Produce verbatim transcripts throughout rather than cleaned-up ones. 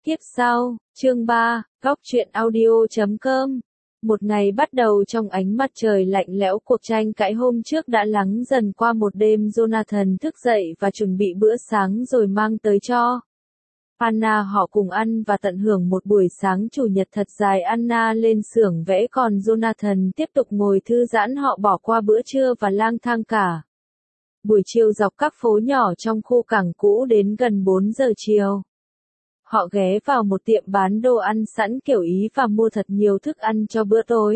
Kiếp sau, chương ba, góc truyện audio chấm com. Một ngày bắt đầu trong ánh mặt trời lạnh lẽo, cuộc tranh cãi hôm trước đã lắng dần qua một đêm. Jonathan thức dậy và chuẩn bị bữa sáng rồi mang tới cho Anna. Họ cùng ăn và tận hưởng một buổi sáng chủ nhật thật dài. Anna lên xưởng vẽ còn Jonathan tiếp tục ngồi thư giãn. Họ bỏ qua bữa trưa và lang thang cả buổi chiều dọc các phố nhỏ trong khu cảng cũ. Đến gần bốn giờ chiều, họ ghé vào một tiệm bán đồ ăn sẵn kiểu Ý và mua thật nhiều thức ăn cho bữa tối.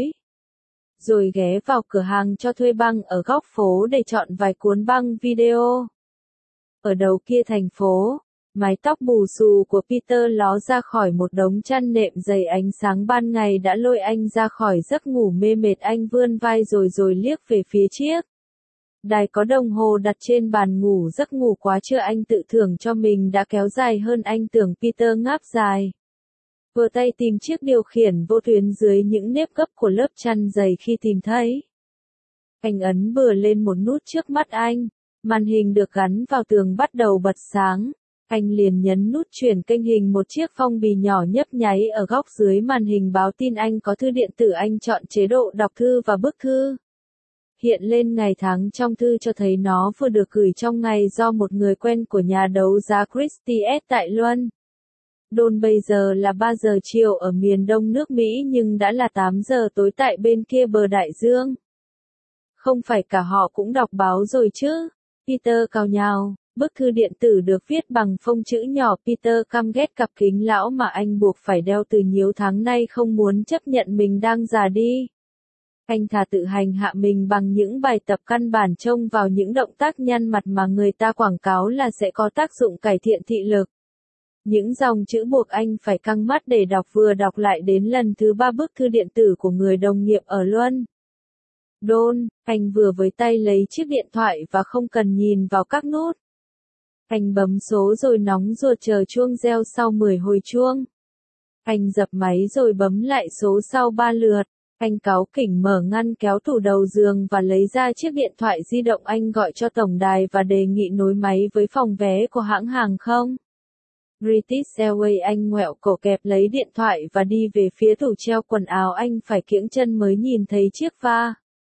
Rồi ghé vào cửa hàng cho thuê băng ở góc phố để chọn vài cuốn băng video. Ở đầu kia thành phố, mái tóc bù xù của Peter ló ra khỏi một đống chăn nệm dày. Ánh sáng ban ngày đã lôi anh ra khỏi giấc ngủ mê mệt. Anh vươn vai rồi rồi liếc về phía chiếc đài có đồng hồ đặt trên bàn ngủ. Giấc ngủ quá trưa anh tự thưởng cho mình đã kéo dài hơn anh tưởng. Peter ngáp dài, vừa tay tìm chiếc điều khiển vô tuyến dưới những nếp gấp của lớp chăn dày. Khi tìm thấy, anh ấn bừa lên một nút trước mắt anh. Màn hình được gắn vào tường bắt đầu bật sáng. Anh liền nhấn nút chuyển kênh hình. Một chiếc phong bì nhỏ nhấp nháy ở góc dưới màn hình báo tin anh có thư điện tử. Anh chọn chế độ đọc thư và bức thư hiện lên ngày tháng trong thư cho thấy nó vừa được gửi trong ngày do một người quen của nhà đấu giá Christie's tại Luân Đôn. Bây giờ là ba giờ chiều ở miền đông nước Mỹ nhưng đã là tám giờ tối tại bên kia bờ đại dương. Không phải cả họ cũng đọc báo rồi chứ? Peter cào nhào. Bức thư điện tử được viết bằng phông chữ nhỏ. Peter căm ghét cặp kính lão mà anh buộc phải đeo từ nhiều tháng nay. Không muốn chấp nhận mình đang già đi. Anh thà tự hành hạ mình bằng những bài tập căn bản trông vào những động tác nhăn mặt mà người ta quảng cáo là sẽ có tác dụng cải thiện thị lực. Những dòng chữ buộc anh phải căng mắt để đọc. Vừa đọc lại đến lần thứ ba bức thư điện tử của người đồng nghiệp ở Luân Đôn, anh vừa với tay lấy chiếc điện thoại và không cần nhìn vào các nút. Anh bấm số rồi nóng ruột chờ chuông reo. Sau mười hồi chuông, anh dập máy rồi bấm lại số sau ba lượt. Anh cáu kỉnh mở ngăn kéo tủ đầu giường và lấy ra chiếc điện thoại di động. Anh gọi cho tổng đài và đề nghị nối máy với phòng vé của hãng hàng không British Airways. Anh ngoẹo cổ kẹp lấy điện thoại và đi về phía tủ treo quần áo. Anh phải kiễng chân mới nhìn thấy chiếc va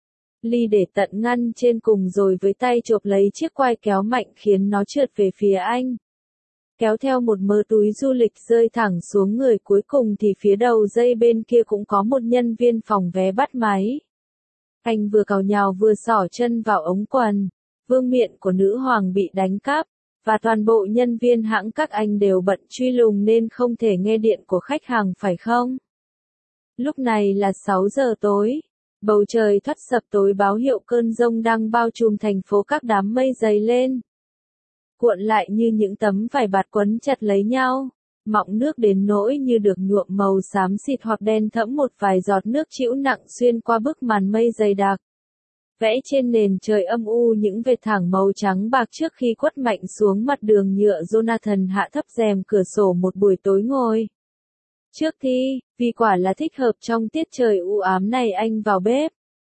ly để tận ngăn trên cùng, rồi với tay chộp lấy chiếc quai kéo mạnh khiến nó trượt về phía anh. Kéo theo một mớ túi du lịch rơi thẳng xuống người. Cuối cùng thì phía đầu dây bên kia cũng có một nhân viên phòng vé bắt máy. Anh vừa cào nhào vừa xỏ chân vào ống quần. Vương miện của nữ hoàng bị đánh cắp, và toàn bộ nhân viên hãng các anh đều bận truy lùng nên không thể nghe điện của khách hàng phải không? Lúc này là sáu giờ tối. Bầu trời thất sập tối báo hiệu cơn giông đang bao trùm thành phố. Các đám mây dày lên, cuộn lại như những tấm vải bạt quấn chặt lấy nhau, mọng nước đến nỗi như được nhuộm màu xám xịt hoặc đen thẫm. Một vài giọt nước trĩu nặng xuyên qua bức màn mây dày đặc, vẽ trên nền trời âm u những vệt thẳng màu trắng bạc trước khi quất mạnh xuống mặt đường nhựa. Jonathan hạ thấp rèm cửa sổ một buổi tối ngồi trước thi, vì quả là thích hợp trong tiết trời u ám này. Anh vào bếp,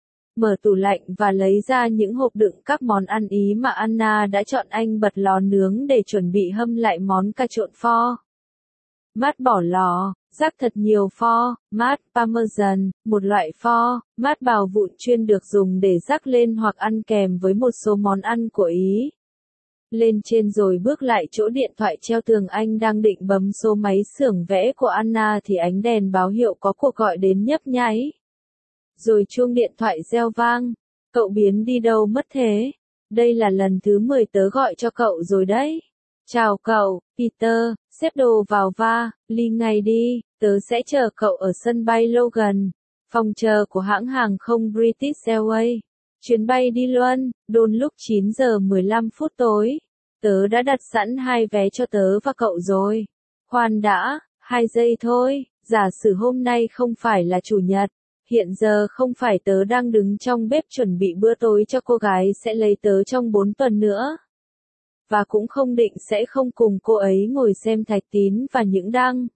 mở tủ lạnh và lấy ra những hộp đựng các món ăn Ý mà Anna đã chọn. Anh bật lò nướng để chuẩn bị hâm lại món cà trộn pho mát. Bỏ lò, rắc thật nhiều pho mát Parmesan, một loại pho mát bào vụn chuyên được dùng để rắc lên hoặc ăn kèm với một số món ăn của Ý lên trên. Rồi bước lại chỗ điện thoại treo tường. Anh đang định bấm số máy xưởng vẽ của Anna thì ánh đèn báo hiệu có cuộc gọi đến nhấp nháy. Rồi chuông điện thoại reo vang. Cậu biến đi đâu mất thế? Đây là lần thứ mười tớ gọi cho cậu rồi đấy. Chào cậu, Peter, xếp đồ vào va ly ngay đi. Tớ sẽ chờ cậu ở sân bay Logan, phòng chờ của hãng hàng không British Airways. Chuyến bay đi Luân Đôn lúc chín giờ mười lăm phút tối. Tớ đã đặt sẵn hai vé cho tớ và cậu rồi. Khoan đã, hai giây thôi. Giả sử hôm nay không phải là chủ nhật, hiện giờ không phải tớ đang đứng trong bếp chuẩn bị bữa tối cho cô gái sẽ lấy tớ trong bốn tuần nữa. Và cũng không định sẽ không cùng cô ấy ngồi xem Thạch Tín và những đăng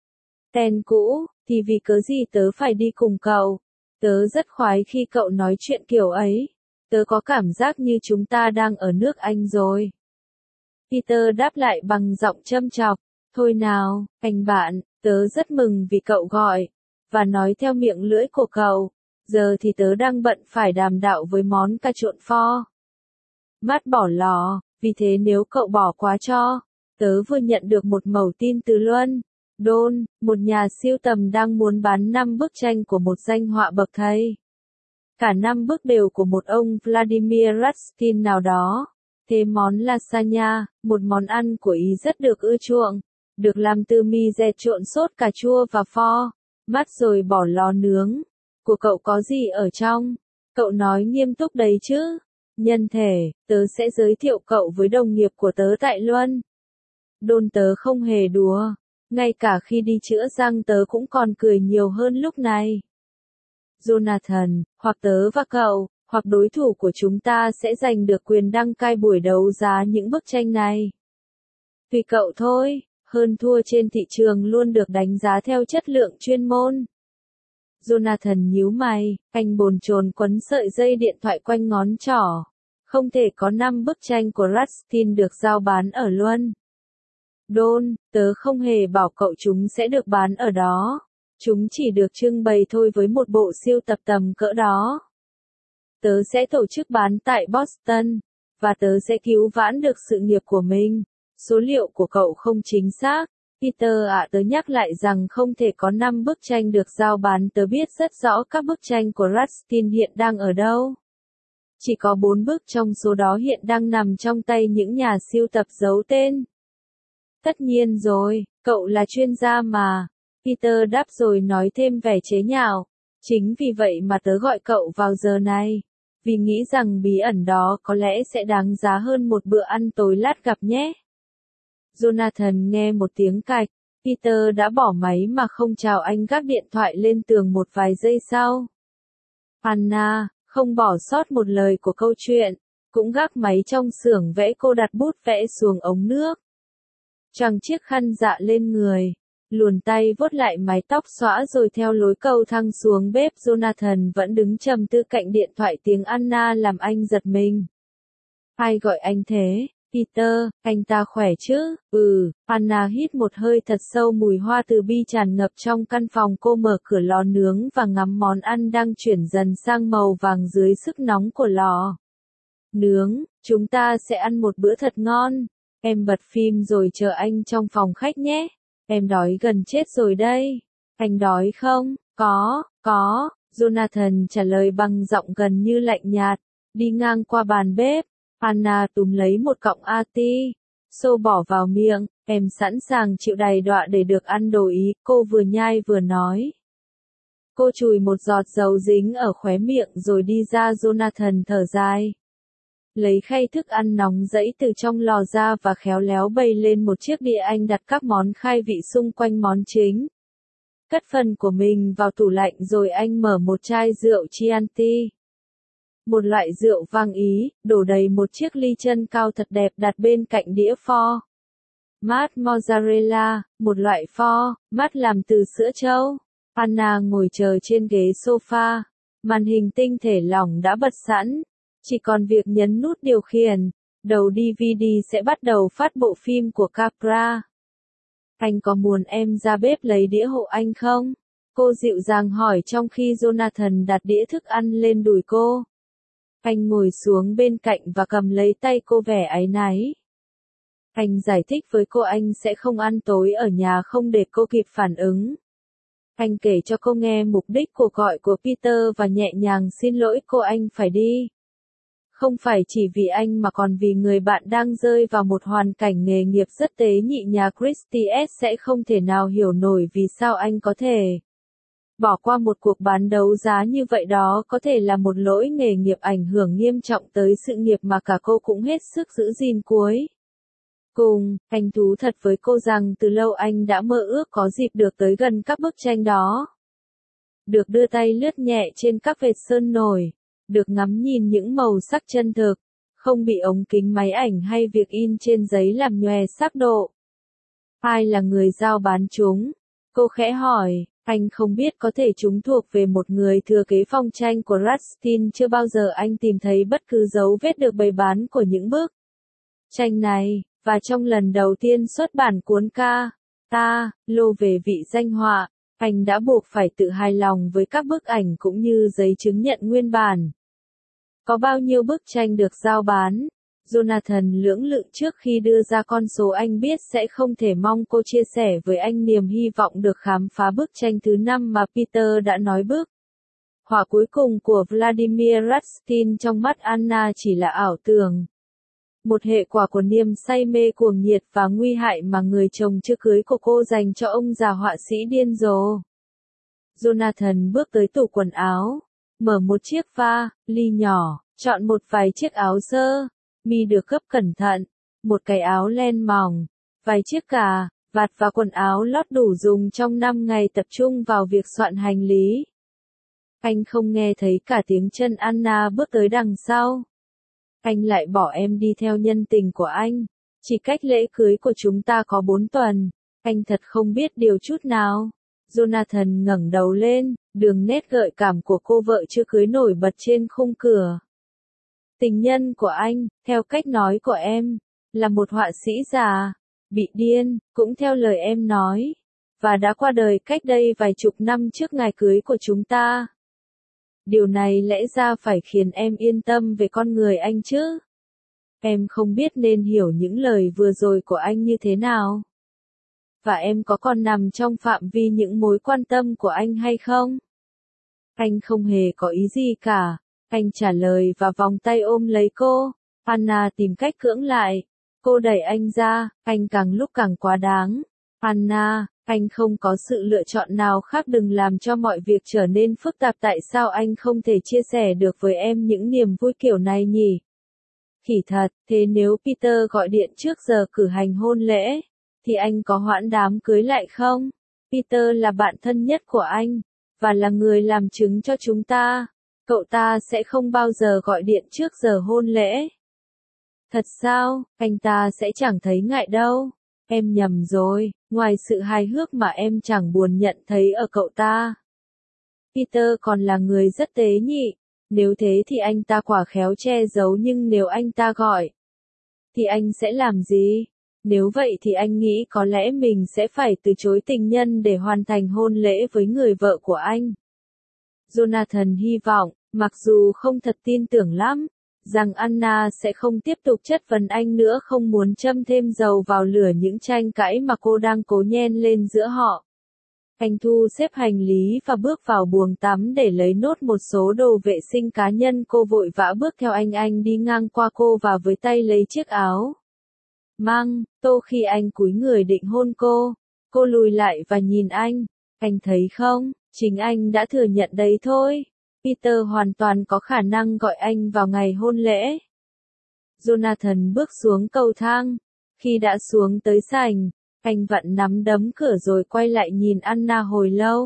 ten cũ, thì vì cớ gì tớ phải đi cùng cậu. Tớ rất khoái khi cậu nói chuyện kiểu ấy. Tớ có cảm giác như chúng ta đang ở nước Anh rồi. Peter đáp lại bằng giọng châm chọc. Thôi nào, anh bạn, tớ rất mừng vì cậu gọi, và nói theo miệng lưỡi của cậu, giờ thì tớ đang bận phải đàm đạo với món cà trộn pho. Mát bỏ lò, vì thế nếu cậu bỏ quá cho, tớ vừa nhận được một mẩu tin từ Luân, Đôn, một nhà sưu tầm đang muốn bán năm bức tranh của một danh họa bậc thầy. Cả năm bức đều của một ông Vladimir Rastin nào đó. Thế món lasagna, một món ăn của Ý rất được ưa chuộng, được làm từ mì dẹt trộn sốt cà chua và pho, mát rồi bỏ lò nướng. Của cậu có gì ở trong? Cậu nói nghiêm túc đấy chứ? Nhân thể, tớ sẽ giới thiệu cậu với đồng nghiệp của tớ tại Luân. Đôn tớ không hề đùa, ngay cả khi đi chữa răng tớ cũng còn cười nhiều hơn lúc này. Jonathan, hoặc tớ và cậu, hoặc đối thủ của chúng ta sẽ giành được quyền đăng cai buổi đấu giá những bức tranh này. Tùy cậu thôi, hơn thua trên thị trường luôn được đánh giá theo chất lượng chuyên môn. Jonathan nhíu mày, anh bồn chồn quấn sợi dây điện thoại quanh ngón trỏ. Không thể có năm bức tranh của Rastin được giao bán ở Luân. Đôn, tớ không hề bảo cậu chúng sẽ được bán ở đó. Chúng chỉ được trưng bày thôi với một bộ siêu tập tầm cỡ đó. Tớ sẽ tổ chức bán tại Boston, và tớ sẽ cứu vãn được sự nghiệp của mình. Số liệu của cậu không chính xác. Peter ạ, tớ nhắc lại rằng không thể có năm bức tranh được giao bán. Tớ biết rất rõ các bức tranh của Rastin hiện đang ở đâu. Chỉ có bốn bức trong số đó hiện đang nằm trong tay những nhà sưu tập giấu tên. Tất nhiên rồi, cậu là chuyên gia mà. Peter đáp rồi nói thêm vẻ chế nhạo. Chính vì vậy mà tớ gọi cậu vào giờ này. Vì nghĩ rằng bí ẩn đó có lẽ sẽ đáng giá hơn một bữa ăn tối lát gặp nhé. Jonathan nghe một tiếng cạch. Peter đã bỏ máy mà không chào anh, gác điện thoại lên tường một vài giây sau. Anna, không bỏ sót một lời của câu chuyện, cũng gác máy trong xưởng vẽ. Cô đặt bút vẽ xuống ống nước. Choàng chiếc khăn dạ lên người. Luồn tay vuốt lại mái tóc xõa rồi theo lối cầu thang xuống bếp. Jonathan vẫn đứng trầm tư cạnh điện thoại. Tiếng Anna làm anh giật mình. Ai gọi anh thế? Peter, anh ta khỏe chứ? Ừ, Anna hít một hơi thật sâu. Mùi hoa từ bi tràn ngập trong căn phòng. Cô mở cửa lò nướng và ngắm món ăn đang chuyển dần sang màu vàng dưới sức nóng của lò nướng. Chúng ta sẽ ăn một bữa thật ngon. Em bật phim rồi chờ anh trong phòng khách nhé. Em đói gần chết rồi đây. Anh đói không? Có, có, Jonathan trả lời bằng giọng gần như lạnh nhạt. Đi ngang qua bàn bếp, Anna túm lấy một cọng ati, xô bỏ vào miệng. Em sẵn sàng chịu đầy đọa để được ăn đồ Ý, cô vừa nhai vừa nói. Cô chùi một giọt dầu dính ở khóe miệng rồi đi ra. Jonathan thở dài. Lấy khay thức ăn nóng rẫy từ trong lò ra và khéo léo bày lên một chiếc đĩa. Anh đặt các món khai vị xung quanh món chính. Cất phần của mình vào tủ lạnh rồi anh mở một chai rượu Chianti. Một loại rượu vang Ý, đổ đầy một chiếc ly chân cao thật đẹp đặt bên cạnh đĩa pho. Mát mozzarella, một loại pho, mát làm từ sữa trâu. Anna ngồi chờ trên ghế sofa. Màn hình tinh thể lỏng đã bật sẵn. Chỉ còn việc nhấn nút điều khiển. Đầu đê vê đê sẽ bắt đầu phát bộ phim của Capra. Anh có muốn em ra bếp lấy đĩa hộ anh không? Cô dịu dàng hỏi trong khi Jonathan đặt đĩa thức ăn lên đùi cô. Anh ngồi xuống bên cạnh và cầm lấy tay cô vẻ áy náy. Anh giải thích với cô anh sẽ không ăn tối ở nhà. Không để cô kịp phản ứng. Anh kể cho cô nghe mục đích cuộc gọi của Peter và nhẹ nhàng xin lỗi cô. Anh phải đi. Không phải chỉ vì anh mà còn vì người bạn đang rơi vào một hoàn cảnh nghề nghiệp rất tế nhị. Nhà Christie S sẽ không thể nào hiểu nổi vì sao anh có thể bỏ qua một cuộc bán đấu giá như vậy. Đó có thể là một lỗi nghề nghiệp ảnh hưởng nghiêm trọng tới sự nghiệp mà cả cô cũng hết sức giữ gìn cuối cùng. Anh thú thật với cô rằng từ lâu anh đã mơ ước có dịp được tới gần các bức tranh đó. Được đưa tay lướt nhẹ trên các vệt sơn nổi. Được ngắm nhìn những màu sắc chân thực. Không bị ống kính máy ảnh hay việc in trên giấy làm nhòe sắc độ. Ai là người giao bán chúng? Cô khẽ hỏi. Anh không biết, có thể chúng thuộc về một người thừa kế phong tranh của Rastin. Chưa bao giờ anh tìm thấy bất cứ dấu vết được bày bán của những bức tranh này. Và trong lần đầu tiên xuất bản cuốn ca Ta, lô về vị danh họa, anh đã buộc phải tự hài lòng với các bức ảnh cũng như giấy chứng nhận nguyên bản. Có bao nhiêu bức tranh được giao bán? Jonathan lưỡng lự trước khi đưa ra con số anh biết sẽ không thể mong cô chia sẻ với anh niềm hy vọng được khám phá bức tranh thứ năm mà Peter đã nói bức họa cuối cùng của Vladimir Rastin trong mắt Anna chỉ là ảo tưởng. Một hệ quả của niềm say mê cuồng nhiệt và nguy hại mà người chồng chưa cưới của cô dành cho ông già họa sĩ điên rồ. Jonathan bước tới tủ quần áo, mở một chiếc va, ly nhỏ, chọn một vài chiếc áo sơ, mi được gấp cẩn thận, một cái áo len mỏng, vài chiếc cà, vạt và quần áo lót đủ dùng trong năm ngày tập trung vào việc soạn hành lý. Anh không nghe thấy cả tiếng chân Anna bước tới đằng sau. Anh lại bỏ em đi theo nhân tình của anh. Chỉ cách lễ cưới của chúng ta có bốn tuần. Anh thật không biết điều chút nào. Jonathan ngẩng đầu lên, đường nét gợi cảm của cô vợ chưa cưới nổi bật trên khung cửa. Tình nhân của anh, theo cách nói của em, là một họa sĩ già, bị điên, cũng theo lời em nói, và đã qua đời cách đây vài chục năm trước ngày cưới của chúng ta. Điều này lẽ ra phải khiến em yên tâm về con người anh chứ. Em không biết nên hiểu những lời vừa rồi của anh như thế nào. Và em có còn nằm trong phạm vi những mối quan tâm của anh hay không? Anh không hề có ý gì cả. Anh trả lời và vòng tay ôm lấy cô. Anna tìm cách cưỡng lại. Cô đẩy anh ra, anh càng lúc càng quá đáng. Anna, anh không có sự lựa chọn nào khác, đừng làm cho mọi việc trở nên phức tạp. Tại sao anh không thể chia sẻ được với em những niềm vui kiểu này nhỉ? Khỉ thật, thế nếu Peter gọi điện trước giờ cử hành hôn lễ, thì anh có hoãn đám cưới lại không? Peter là bạn thân nhất của anh, và là người làm chứng cho chúng ta. Cậu ta sẽ không bao giờ gọi điện trước giờ hôn lễ. Thật sao, anh ta sẽ chẳng thấy ngại đâu. Em nhầm rồi, ngoài sự hài hước mà em chẳng buồn nhận thấy ở cậu ta. Peter còn là người rất tế nhị. Nếu thế thì anh ta quả khéo che giấu, nhưng nếu anh ta gọi, thì anh sẽ làm gì? Nếu vậy thì anh nghĩ có lẽ mình sẽ phải từ chối tình nhân để hoàn thành hôn lễ với người vợ của anh. Jonathan hy vọng, mặc dù không thật tin tưởng lắm, rằng Anna sẽ không tiếp tục chất vấn anh nữa, không muốn châm thêm dầu vào lửa những tranh cãi mà cô đang cố nhen lên giữa họ. Anh thu xếp hành lý và bước vào buồng tắm để lấy nốt một số đồ vệ sinh cá nhân. Cô vội vã bước theo anh. Anh đi ngang qua cô và với tay lấy chiếc áo mang tô. Khi anh cúi người định hôn cô, cô lùi lại và nhìn anh. Anh thấy không, chính anh đã thừa nhận đấy thôi. Peter hoàn toàn có khả năng gọi anh vào ngày hôn lễ. Jonathan bước xuống cầu thang. Khi đã xuống tới sảnh, anh vặn nắm đấm cửa rồi quay lại nhìn Anna hồi lâu.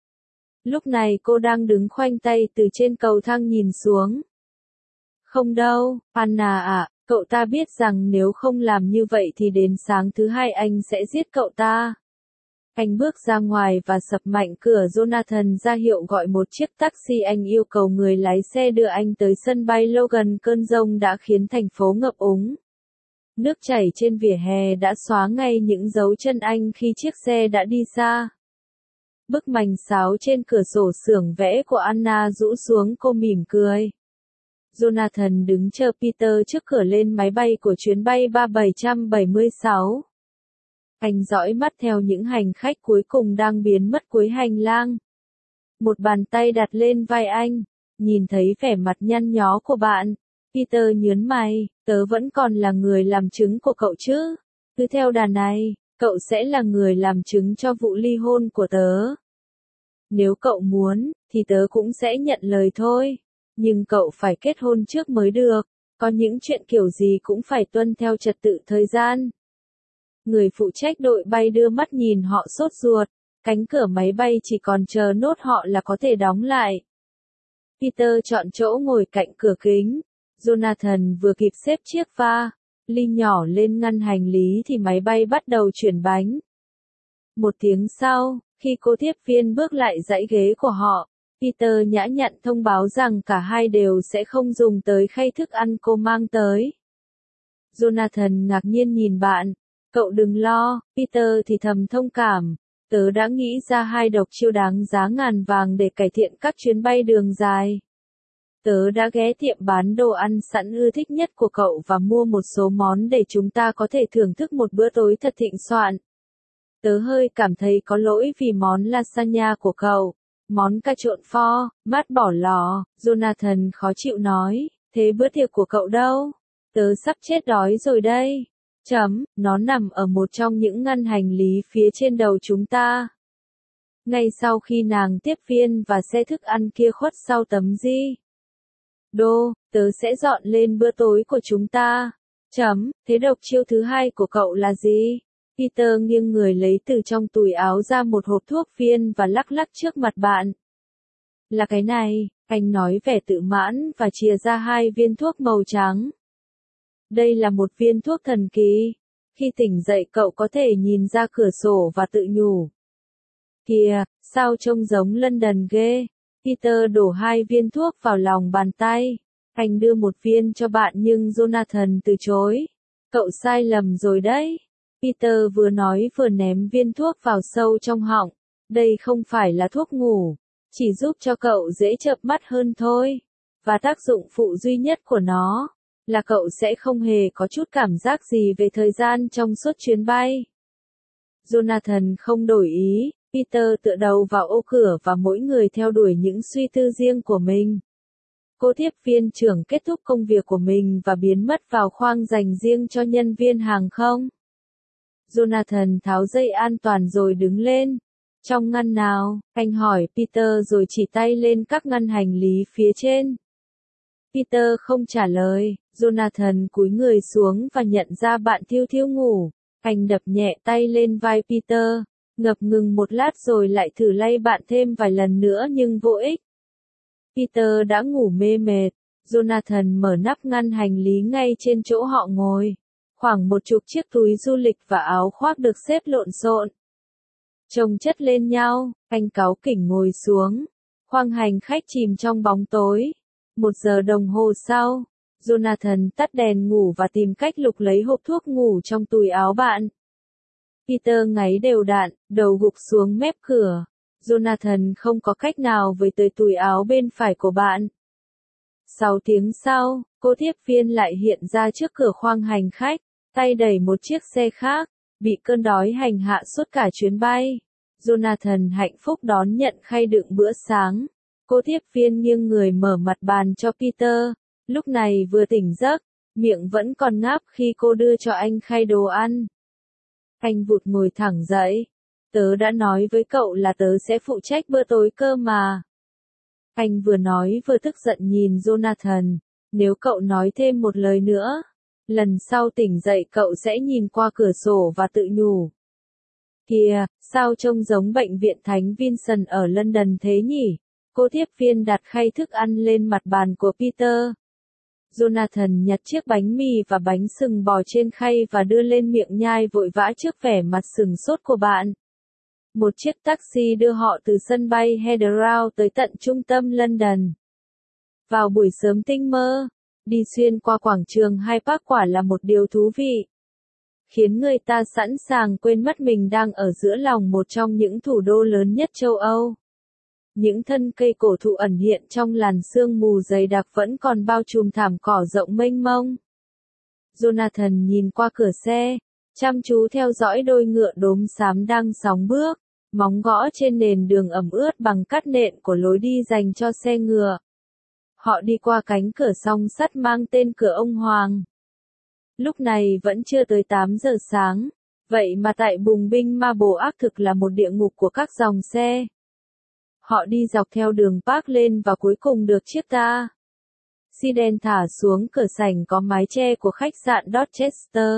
Lúc này cô đang đứng khoanh tay từ trên cầu thang nhìn xuống. Không đâu, Anna ạ, cậu ta biết rằng nếu không làm như vậy thì đến sáng thứ hai anh sẽ giết cậu ta. Anh bước ra ngoài và sập mạnh cửa. Jonathan ra hiệu gọi một chiếc taxi. Anh yêu cầu người lái xe đưa anh tới sân bay Logan. Cơn giông đã khiến thành phố ngập úng. Nước chảy trên vỉa hè đã xóa ngay những dấu chân anh khi chiếc xe đã đi xa. Bức mảnh sáo trên cửa sổ xưởng vẽ của Anna rũ xuống, cô mỉm cười. Jonathan đứng chờ Peter trước cửa lên máy bay của chuyến bay ba bảy bảy sáu. Anh dõi mắt theo những hành khách cuối cùng đang biến mất cuối hành lang. Một bàn tay đặt lên vai anh. Nhìn thấy vẻ mặt nhăn nhó của bạn, Peter nhướng mày. Tớ vẫn còn là người làm chứng của cậu chứ? Cứ theo đà này, cậu sẽ là người làm chứng cho vụ ly hôn của tớ. Nếu cậu muốn, thì tớ cũng sẽ nhận lời thôi. Nhưng cậu phải kết hôn trước mới được. Có những chuyện kiểu gì cũng phải tuân theo trật tự thời gian. Người phụ trách đội bay đưa mắt nhìn họ sốt ruột. Cánh cửa máy bay chỉ còn chờ nốt họ là có thể đóng lại. Peter chọn chỗ ngồi cạnh cửa kính. Jonathan vừa kịp xếp chiếc va, ly nhỏ lên ngăn hành lý thì máy bay bắt đầu chuyển bánh. Một tiếng sau, khi cô tiếp viên bước lại dãy ghế của họ, Peter nhã nhặn thông báo rằng cả hai đều sẽ không dùng tới khay thức ăn cô mang tới. Jonathan ngạc nhiên nhìn bạn. Cậu đừng lo, Peter thì thầm thông cảm. Tớ đã nghĩ ra hai độc chiêu đáng giá ngàn vàng để cải thiện các chuyến bay đường dài. Tớ đã ghé tiệm bán đồ ăn sẵn ưa thích nhất của cậu và mua một số món để chúng ta có thể thưởng thức một bữa tối thật thịnh soạn. Tớ hơi cảm thấy có lỗi vì món lasagna của cậu. Món cà trộn pho, bát bỏ lò, Jonathan khó chịu nói, thế bữa tiệc của cậu đâu? Tớ sắp chết đói rồi đây. Chấm, nó nằm ở một trong những ngăn hành lý phía trên đầu chúng ta. Ngay sau khi nàng tiếp viên và xe thức ăn kia khuất sau tấm di. Đô, tớ sẽ dọn lên bữa tối của chúng ta. Chấm, thế độc chiêu thứ hai của cậu là gì? Peter nghiêng người lấy từ trong túi áo ra một hộp thuốc viên và lắc lắc trước mặt bạn. Là cái này, anh nói vẻ tự mãn và chìa ra hai viên thuốc màu trắng. Đây là một viên thuốc thần kỳ. Khi tỉnh dậy cậu có thể nhìn ra cửa sổ và tự nhủ. Kìa, sao trông giống London ghê. Peter đổ hai viên thuốc vào lòng bàn tay. Anh đưa một viên cho bạn nhưng Jonathan từ chối. Cậu sai lầm rồi đấy. Peter vừa nói vừa ném viên thuốc vào sâu trong họng. Đây không phải là thuốc ngủ. Chỉ giúp cho cậu dễ chợp mắt hơn thôi. Và tác dụng phụ duy nhất của nó là cậu sẽ không hề có chút cảm giác gì về thời gian trong suốt chuyến bay. Jonathan không đổi ý. Peter tựa đầu vào ô cửa và mỗi người theo đuổi những suy tư riêng của mình. Cô tiếp viên trưởng kết thúc công việc của mình và biến mất vào khoang dành riêng cho nhân viên hàng không. Jonathan tháo dây an toàn rồi đứng lên. Trong ngăn nào? Anh hỏi Peter rồi chỉ tay lên các ngăn hành lý phía trên. Peter không trả lời. Jonathan cúi người xuống và nhận ra bạn thiêu thiêu ngủ. Anh đập nhẹ tay lên vai Peter. Ngập ngừng một lát rồi lại thử lay bạn thêm vài lần nữa nhưng vô ích. Peter đã ngủ mê mệt. Jonathan mở nắp ngăn hành lý ngay trên chỗ họ ngồi. Khoảng một chục chiếc túi du lịch và áo khoác được xếp lộn xộn. Chồng chất lên nhau, anh cáu kỉnh ngồi xuống. Khoang hành khách chìm trong bóng tối. Một giờ đồng hồ sau, Jonathan tắt đèn ngủ và tìm cách lục lấy hộp thuốc ngủ trong túi áo bạn. Peter ngáy đều đặn, đầu gục xuống mép cửa. Jonathan không có cách nào với tới túi áo bên phải của bạn. Sáu tiếng sau, cô tiếp viên lại hiện ra trước cửa khoang hành khách, tay đẩy một chiếc xe khác, bị cơn đói hành hạ suốt cả chuyến bay. Jonathan hạnh phúc đón nhận khay đựng bữa sáng. Cô tiếp viên nghiêng người mở mặt bàn cho Peter, lúc này vừa tỉnh giấc, miệng vẫn còn ngáp khi cô đưa cho anh khay đồ ăn. Anh vụt ngồi thẳng dậy. Tớ đã nói với cậu là tớ sẽ phụ trách bữa tối cơ mà. Anh vừa nói vừa tức giận nhìn Jonathan. Nếu cậu nói thêm một lời nữa, lần sau tỉnh dậy cậu sẽ nhìn qua cửa sổ và tự nhủ. Kìa, sao trông giống bệnh viện Thánh Vincent ở London thế nhỉ? Cô tiếp viên đặt khay thức ăn lên mặt bàn của Peter. Jonathan nhặt chiếc bánh mì và bánh sừng bò trên khay và đưa lên miệng nhai vội vã trước vẻ mặt sừng sốt của bạn. Một chiếc taxi đưa họ từ sân bay Heathrow tới tận trung tâm London. Vào buổi sớm tinh mơ, đi xuyên qua quảng trường Hyde Park quả là một điều thú vị. Khiến người ta sẵn sàng quên mất mình đang ở giữa lòng một trong những thủ đô lớn nhất châu Âu. Những thân cây cổ thụ ẩn hiện trong làn sương mù dày đặc vẫn còn bao trùm thảm cỏ rộng mênh mông. Jonathan nhìn qua cửa xe, chăm chú theo dõi đôi ngựa đốm xám đang sóng bước, móng gõ trên nền đường ẩm ướt bằng cát nện của lối đi dành cho xe ngựa. Họ đi qua cánh cửa song sắt mang tên cửa ông Hoàng. Lúc này vẫn chưa tới tám giờ sáng, vậy mà tại bùng binh ma bồ ác thực là một địa ngục của các dòng xe. Họ đi dọc theo đường Park lên và cuối cùng được chiếc ta. Xi đen thả xuống cửa sảnh có mái che của khách sạn Dorchester.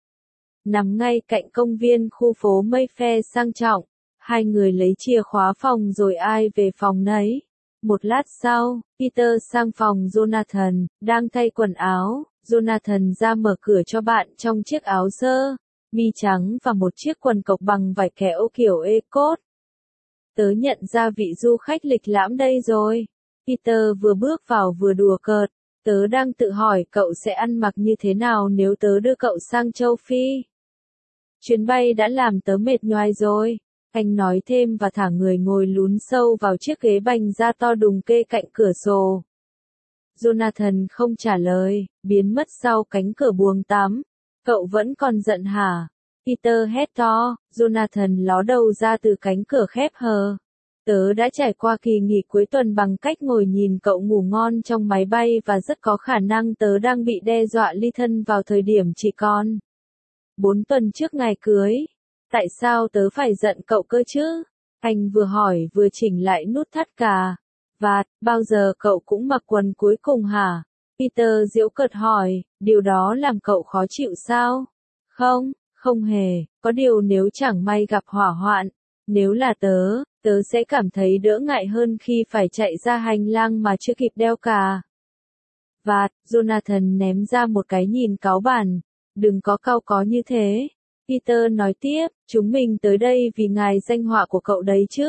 Nằm ngay cạnh công viên khu phố Mayfair sang trọng, hai người lấy chìa khóa phòng rồi ai về phòng nấy. Một lát sau, Peter sang phòng Jonathan, đang thay quần áo. Jonathan ra mở cửa cho bạn trong chiếc áo sơ mi trắng và một chiếc quần cộc bằng vải kẽo kiểu E-coat. Tớ nhận ra vị du khách lịch lãm đây rồi. Peter vừa bước vào vừa đùa cợt. Tớ đang tự hỏi cậu sẽ ăn mặc như thế nào nếu tớ đưa cậu sang châu Phi. Chuyến bay đã làm tớ mệt nhoài rồi. Anh nói thêm và thả người ngồi lún sâu vào chiếc ghế bành da to đùng kê cạnh cửa sổ. Jonathan không trả lời, biến mất sau cánh cửa buồng tắm. Cậu vẫn còn giận hả? Peter hét to, Jonathan ló đầu ra từ cánh cửa khép hờ. Tớ đã trải qua kỳ nghỉ cuối tuần bằng cách ngồi nhìn cậu ngủ ngon trong máy bay và rất có khả năng tớ đang bị đe dọa ly thân vào thời điểm chỉ còn bốn tuần trước ngày cưới. Tại sao tớ phải giận cậu cơ chứ? Anh vừa hỏi vừa chỉnh lại nút thắt cà. Và, bao giờ cậu cũng mặc quần cuối cùng hả? Peter giễu cợt hỏi, điều đó làm cậu khó chịu sao? Không, không hề, có điều nếu chẳng may gặp hỏa hoạn, nếu là tớ, tớ sẽ cảm thấy đỡ ngại hơn khi phải chạy ra hành lang mà chưa kịp đeo cà. Và, Jonathan ném ra một cái nhìn cáu bẳn, đừng có cau có như thế. Peter nói tiếp, chúng mình tới đây vì ngài danh họa của cậu đấy chứ.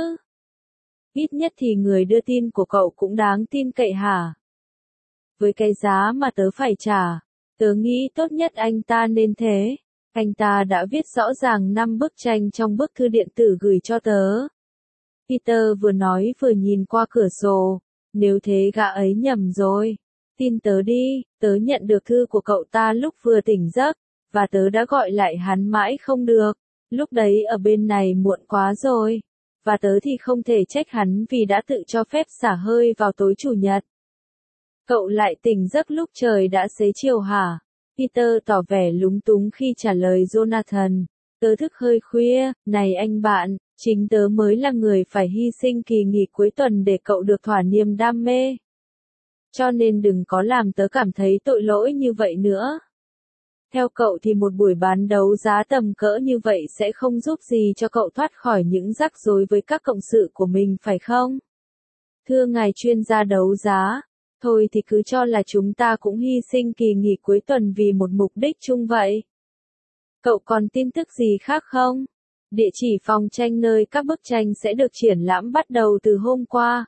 Ít nhất thì người đưa tin của cậu cũng đáng tin cậy hả? Với cái giá mà tớ phải trả, tớ nghĩ tốt nhất anh ta nên thế. Anh ta đã viết rõ ràng năm bức tranh trong bức thư điện tử gửi cho tớ. Peter vừa nói vừa nhìn qua cửa sổ. Nếu thế gã ấy nhầm rồi. Tin tớ đi, tớ nhận được thư của cậu ta lúc vừa tỉnh giấc, và tớ đã gọi lại hắn mãi không được. Lúc đấy ở bên này muộn quá rồi. Và tớ thì không thể trách hắn vì đã tự cho phép xả hơi vào tối chủ nhật. Cậu lại tỉnh giấc lúc trời đã xế chiều hả? Peter tỏ vẻ lúng túng khi trả lời Jonathan. Tớ thức hơi khuya, này anh bạn, chính tớ mới là người phải hy sinh kỳ nghỉ cuối tuần để cậu được thỏa niềm đam mê. Cho nên đừng có làm tớ cảm thấy tội lỗi như vậy nữa. Theo cậu thì một buổi bán đấu giá tầm cỡ như vậy sẽ không giúp gì cho cậu thoát khỏi những rắc rối với các cộng sự của mình phải không? Thưa ngài chuyên gia đấu giá, thôi thì cứ cho là chúng ta cũng hy sinh kỳ nghỉ cuối tuần vì một mục đích chung vậy. Cậu còn tin tức gì khác không? Địa chỉ phòng tranh nơi các bức tranh sẽ được triển lãm bắt đầu từ hôm qua.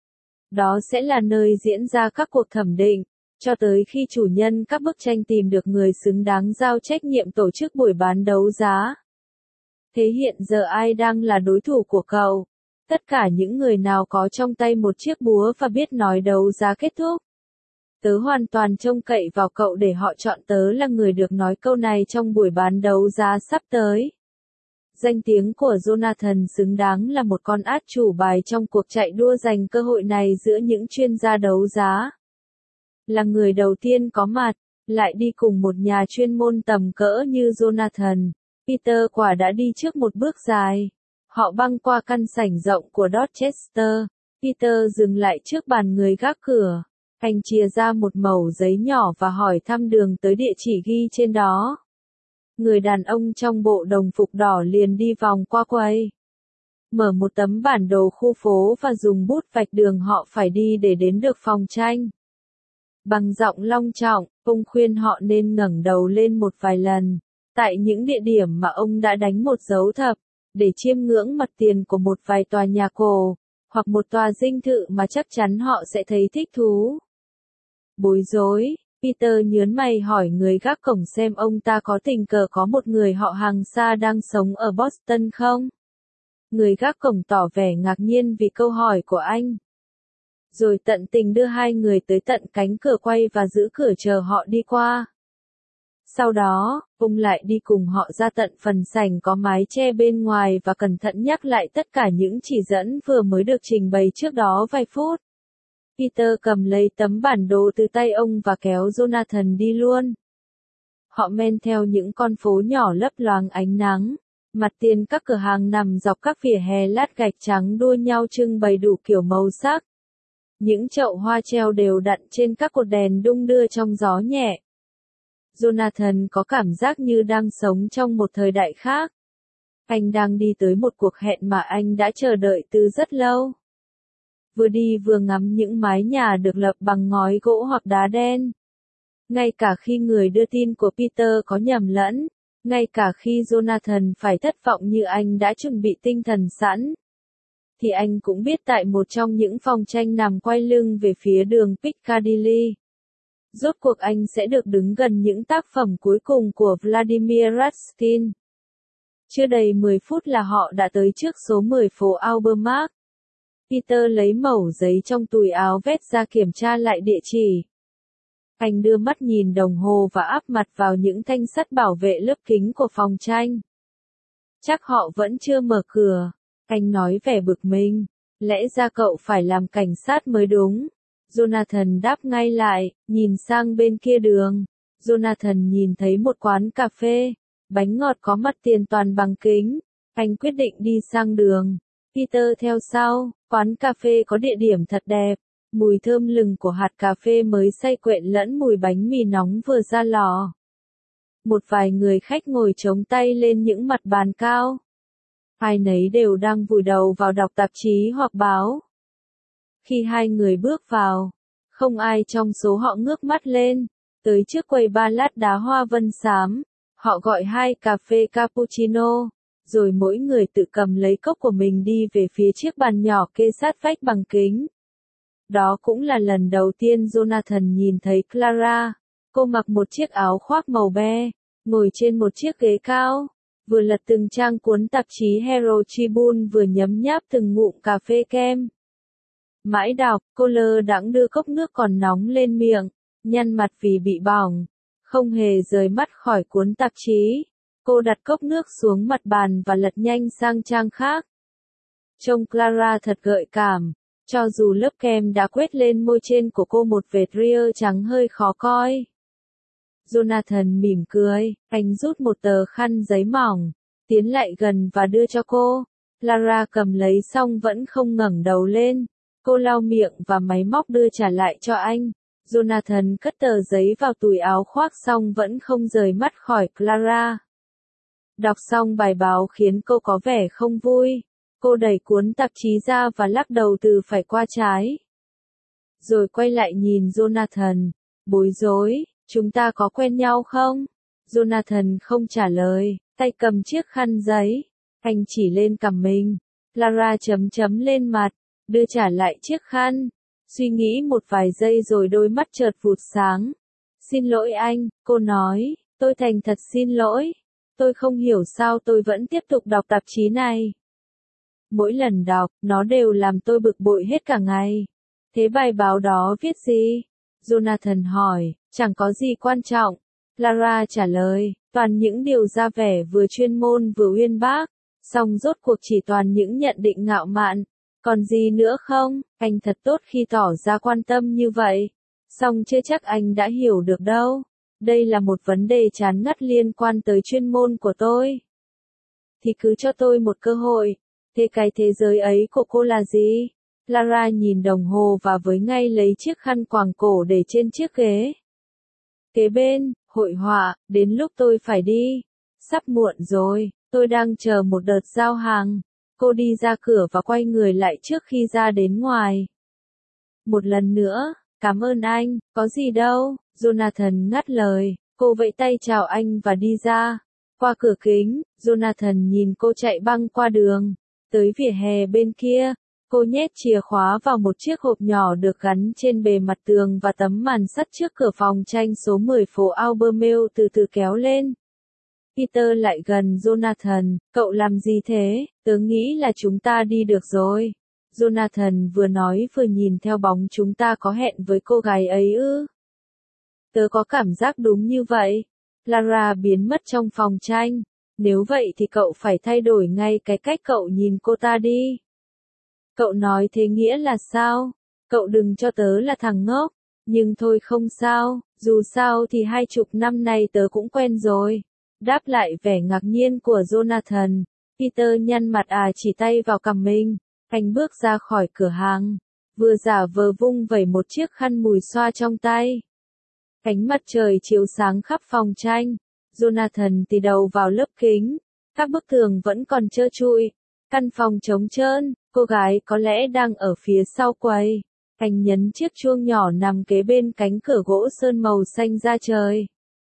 Đó sẽ là nơi diễn ra các cuộc thẩm định, cho tới khi chủ nhân các bức tranh tìm được người xứng đáng giao trách nhiệm tổ chức buổi bán đấu giá. Thế hiện giờ ai đang là đối thủ của cậu? Tất cả những người nào có trong tay một chiếc búa và biết nói đấu giá kết thúc. Tớ hoàn toàn trông cậy vào cậu để họ chọn tớ là người được nói câu này trong buổi bán đấu giá sắp tới. Danh tiếng của Jonathan xứng đáng là một con át chủ bài trong cuộc chạy đua giành cơ hội này giữa những chuyên gia đấu giá. Là người đầu tiên có mặt, lại đi cùng một nhà chuyên môn tầm cỡ như Jonathan, Peter quả đã đi trước một bước dài. Họ băng qua căn sảnh rộng của Dorchester. Peter dừng lại trước bàn người gác cửa. Anh chìa ra một mẩu giấy nhỏ và hỏi thăm đường tới địa chỉ ghi trên đó. Người đàn ông trong bộ đồng phục đỏ liền đi vòng qua quầy, mở một tấm bản đồ khu phố và dùng bút vạch đường họ phải đi để đến được phòng tranh. Bằng giọng long trọng, ông khuyên họ nên ngẩng đầu lên một vài lần, tại những địa điểm mà ông đã đánh một dấu thập, để chiêm ngưỡng mặt tiền của một vài tòa nhà cổ, hoặc một tòa dinh thự mà chắc chắn họ sẽ thấy thích thú. Bối rối, Peter nhớn mày hỏi người gác cổng xem ông ta có tình cờ có một người họ hàng xa đang sống ở Boston không? Người gác cổng tỏ vẻ ngạc nhiên vì câu hỏi của anh. Rồi tận tình đưa hai người tới tận cánh cửa quay và giữ cửa chờ họ đi qua. Sau đó, ông lại đi cùng họ ra tận phần sảnh có mái che bên ngoài và cẩn thận nhắc lại tất cả những chỉ dẫn vừa mới được trình bày trước đó vài phút. Peter cầm lấy tấm bản đồ từ tay ông và kéo Jonathan đi luôn. Họ men theo những con phố nhỏ lấp loáng ánh nắng. Mặt tiền các cửa hàng nằm dọc các vỉa hè lát gạch trắng đua nhau trưng bày đủ kiểu màu sắc. Những chậu hoa treo đều đặn trên các cột đèn đung đưa trong gió nhẹ. Jonathan có cảm giác như đang sống trong một thời đại khác. Anh đang đi tới một cuộc hẹn mà anh đã chờ đợi từ rất lâu. Vừa đi vừa ngắm những mái nhà được lập bằng ngói gỗ hoặc đá đen. Ngay cả khi người đưa tin của Peter có nhầm lẫn, ngay cả khi Jonathan phải thất vọng như anh đã chuẩn bị tinh thần sẵn, thì anh cũng biết tại một trong những phòng tranh nằm quay lưng về phía đường Piccadilly, rốt cuộc anh sẽ được đứng gần những tác phẩm cuối cùng của Vladimir Ruskin. Chưa đầy mười phút là họ đã tới trước số mười phố Albemarle. Peter lấy mẩu giấy trong túi áo vest ra kiểm tra lại địa chỉ. Anh đưa mắt nhìn đồng hồ và áp mặt vào những thanh sắt bảo vệ lớp kính của phòng tranh. Chắc họ vẫn chưa mở cửa. Anh nói vẻ bực mình. Lẽ ra cậu phải làm cảnh sát mới đúng. Jonathan đáp ngay lại, nhìn sang bên kia đường. Jonathan nhìn thấy một quán cà phê, bánh ngọt có mặt tiền toàn bằng kính. Anh quyết định đi sang đường. Peter theo sau, quán cà phê có địa điểm thật đẹp. Mùi thơm lừng của hạt cà phê mới xay quện lẫn mùi bánh mì nóng vừa ra lò. Một vài người khách ngồi chống tay lên những mặt bàn cao. Ai nấy đều đang vùi đầu vào đọc tạp chí hoặc báo. Khi hai người bước vào, không ai trong số họ ngước mắt lên. Tới trước quầy ba lát đá hoa vân xám, họ gọi hai cà phê cappuccino, rồi mỗi người tự cầm lấy cốc của mình đi về phía chiếc bàn nhỏ kê sát vách bằng kính. Đó cũng là lần đầu tiên Jonathan nhìn thấy Clara. Cô mặc một chiếc áo khoác màu be, ngồi trên một chiếc ghế cao, vừa lật từng trang cuốn tạp chí Herald Tribune vừa nhấm nháp từng ngụm cà phê kem. Mãi đọc, cô lơ đãng đưa cốc nước còn nóng lên miệng, nhăn mặt vì bị bỏng, không hề rời mắt khỏi cuốn tạp chí. Cô đặt cốc nước xuống mặt bàn và lật nhanh sang trang khác. Trông Clara thật gợi cảm, cho dù lớp kem đã quét lên môi trên của cô một vệt ria trắng hơi khó coi. Jonathan mỉm cười, anh rút một tờ khăn giấy mỏng, tiến lại gần và đưa cho cô. Clara cầm lấy xong vẫn không ngẩng đầu lên. Cô lau miệng và máy móc đưa trả lại cho anh. Jonathan cất tờ giấy vào túi áo khoác xong vẫn không rời mắt khỏi Clara. Đọc xong bài báo khiến cô có vẻ không vui. Cô đẩy cuốn tạp chí ra và lắc đầu từ phải qua trái. Rồi quay lại nhìn Jonathan, bối rối, chúng ta có quen nhau không? Jonathan không trả lời, tay cầm chiếc khăn giấy. Anh chỉ lên cằm mình. Clara chấm chấm lên mặt, đưa trả lại chiếc khăn. Suy nghĩ một vài giây rồi đôi mắt chợt vụt sáng. Xin lỗi anh, cô nói, tôi thành thật xin lỗi. Tôi không hiểu sao tôi vẫn tiếp tục đọc tạp chí này. Mỗi lần đọc, nó đều làm tôi bực bội hết cả ngày. Thế bài báo đó viết gì? Jonathan hỏi, chẳng có gì quan trọng. Clara trả lời, toàn những điều ra vẻ vừa chuyên môn vừa uyên bác. Song rốt cuộc chỉ toàn những nhận định ngạo mạn. Còn gì nữa không? Anh thật tốt khi tỏ ra quan tâm như vậy. Song chưa chắc anh đã hiểu được đâu. Đây là một vấn đề chán ngắt liên quan tới chuyên môn của tôi. Thì cứ cho tôi một cơ hội. Thế cái thế giới ấy của cô là gì? Clara nhìn đồng hồ và với ngay lấy chiếc khăn quàng cổ để trên chiếc ghế. Kế bên, hội họa, đến lúc tôi phải đi. Sắp muộn rồi, tôi đang chờ một đợt giao hàng. Cô đi ra cửa và quay người lại trước khi ra đến ngoài. Một lần nữa, cảm ơn anh, có gì đâu. Jonathan ngắt lời, cô vẫy tay chào anh và đi ra. Qua cửa kính, Jonathan nhìn cô chạy băng qua đường. Tới vỉa hè bên kia, cô nhét chìa khóa vào một chiếc hộp nhỏ được gắn trên bề mặt tường và tấm màn sắt trước cửa phòng tranh số mười phố Albemarle từ từ kéo lên. Peter lại gần Jonathan, cậu làm gì thế? Tớ nghĩ là chúng ta đi được rồi. Jonathan vừa nói vừa nhìn theo bóng chúng ta có hẹn với cô gái ấy ư? Tớ có cảm giác đúng như vậy. Clara biến mất trong phòng tranh. Nếu vậy thì cậu phải thay đổi ngay cái cách cậu nhìn cô ta đi. Cậu nói thế nghĩa là sao? Cậu đừng cho tớ là thằng ngốc. Nhưng thôi không sao, dù sao thì hai chục năm nay tớ cũng quen rồi. Đáp lại vẻ ngạc nhiên của Jonathan, Peter nhăn mặt à chỉ tay vào cằm mình. Anh bước ra khỏi cửa hàng, vừa giả vờ vung vẩy một chiếc khăn mùi xoa trong tay. Ánh mặt trời chiếu sáng khắp phòng tranh. Jonathan tì đầu vào lớp kính. Các bức tường vẫn còn trơ trụi. Căn phòng trống trơn, cô gái có lẽ đang ở phía sau quầy. Anh nhấn chiếc chuông nhỏ nằm kế bên cánh cửa gỗ sơn màu xanh da trời.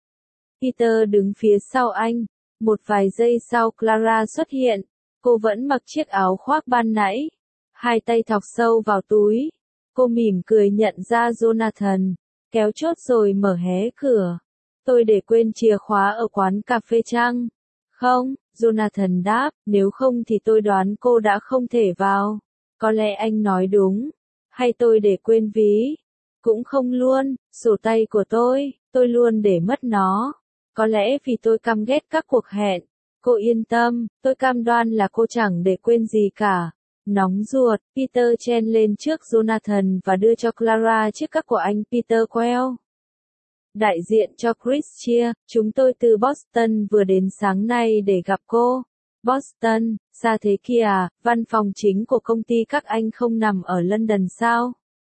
Peter đứng phía sau anh. Một vài giây sau Clara xuất hiện. Cô vẫn mặc chiếc áo khoác ban nãy. Hai tay thọc sâu vào túi. Cô mỉm cười nhận ra Jonathan. Kéo chốt rồi mở hé cửa. Tôi để quên chìa khóa ở quán cà phê chăng? Không, Jonathan đáp, nếu không thì tôi đoán cô đã không thể vào. Có lẽ anh nói đúng. Hay tôi để quên ví? Cũng không luôn, sổ tay của tôi, tôi luôn để mất nó. Có lẽ vì tôi căm ghét các cuộc hẹn. Cô yên tâm, tôi cam đoan là cô chẳng để quên gì cả. Nóng ruột, Peter chen lên trước Jonathan và đưa cho Clara chiếc cắp của anh Peter Quayle. Đại diện cho Christia, chúng tôi từ Boston vừa đến sáng nay để gặp cô. Boston, xa thế kia à, văn phòng chính của công ty các anh không nằm ở London sao?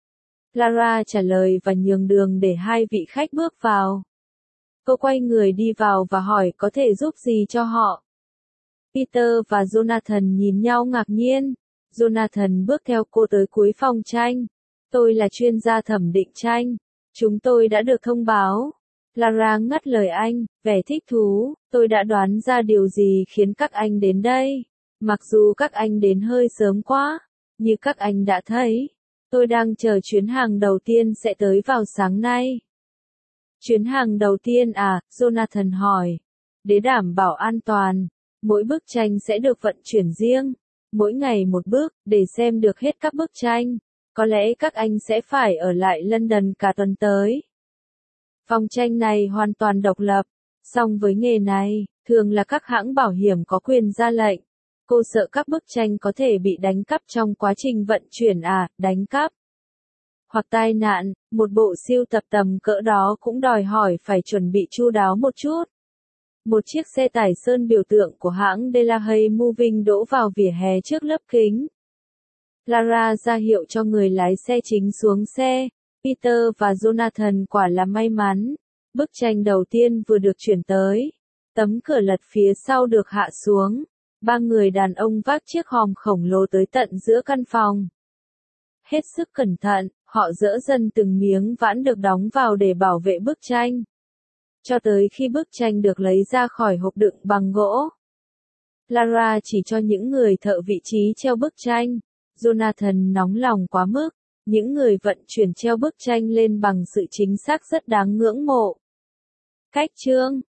Clara trả lời và nhường đường để hai vị khách bước vào. Cô quay người đi vào và hỏi có thể giúp gì cho họ. Peter và Jonathan nhìn nhau ngạc nhiên. Jonathan bước theo cô tới cuối phòng tranh. Tôi là chuyên gia thẩm định tranh. Chúng tôi đã được thông báo. Clara ngắt lời anh, vẻ thích thú. Tôi đã đoán ra điều gì khiến các anh đến đây. Mặc dù các anh đến hơi sớm quá. Như các anh đã thấy. Tôi đang chờ chuyến hàng đầu tiên sẽ tới vào sáng nay. Chuyến hàng đầu tiên à, Jonathan hỏi. Để đảm bảo an toàn, mỗi bức tranh sẽ được vận chuyển riêng. Mỗi ngày một bước, để xem được hết các bức tranh. Có lẽ các anh sẽ phải ở lại London cả tuần tới. Phòng tranh này hoàn toàn độc lập. Song với nghề này, thường là các hãng bảo hiểm có quyền ra lệnh. Cô sợ các bức tranh có thể bị đánh cắp trong quá trình vận chuyển à, đánh cắp. Hoặc tai nạn, một bộ siêu tập tầm cỡ đó cũng đòi hỏi phải chuẩn bị chu đáo một chút. Một chiếc xe tải sơn biểu tượng của hãng Delahaye Moving đỗ vào vỉa hè trước lớp kính. Clara ra hiệu cho người lái xe chính xuống xe. Peter và Jonathan quả là may mắn. Bức tranh đầu tiên vừa được chuyển tới. Tấm cửa lật phía sau được hạ xuống. Ba người đàn ông vác chiếc hòm khổng lồ tới tận giữa căn phòng. Hết sức cẩn thận, họ dỡ dần từng miếng vãn được đóng vào để bảo vệ bức tranh. Cho tới khi bức tranh được lấy ra khỏi hộp đựng bằng gỗ. Clara chỉ cho những người thợ vị trí treo bức tranh. Jonathan nóng lòng quá mức. Những người vận chuyển treo bức tranh lên bằng sự chính xác rất đáng ngưỡng mộ. Cách chương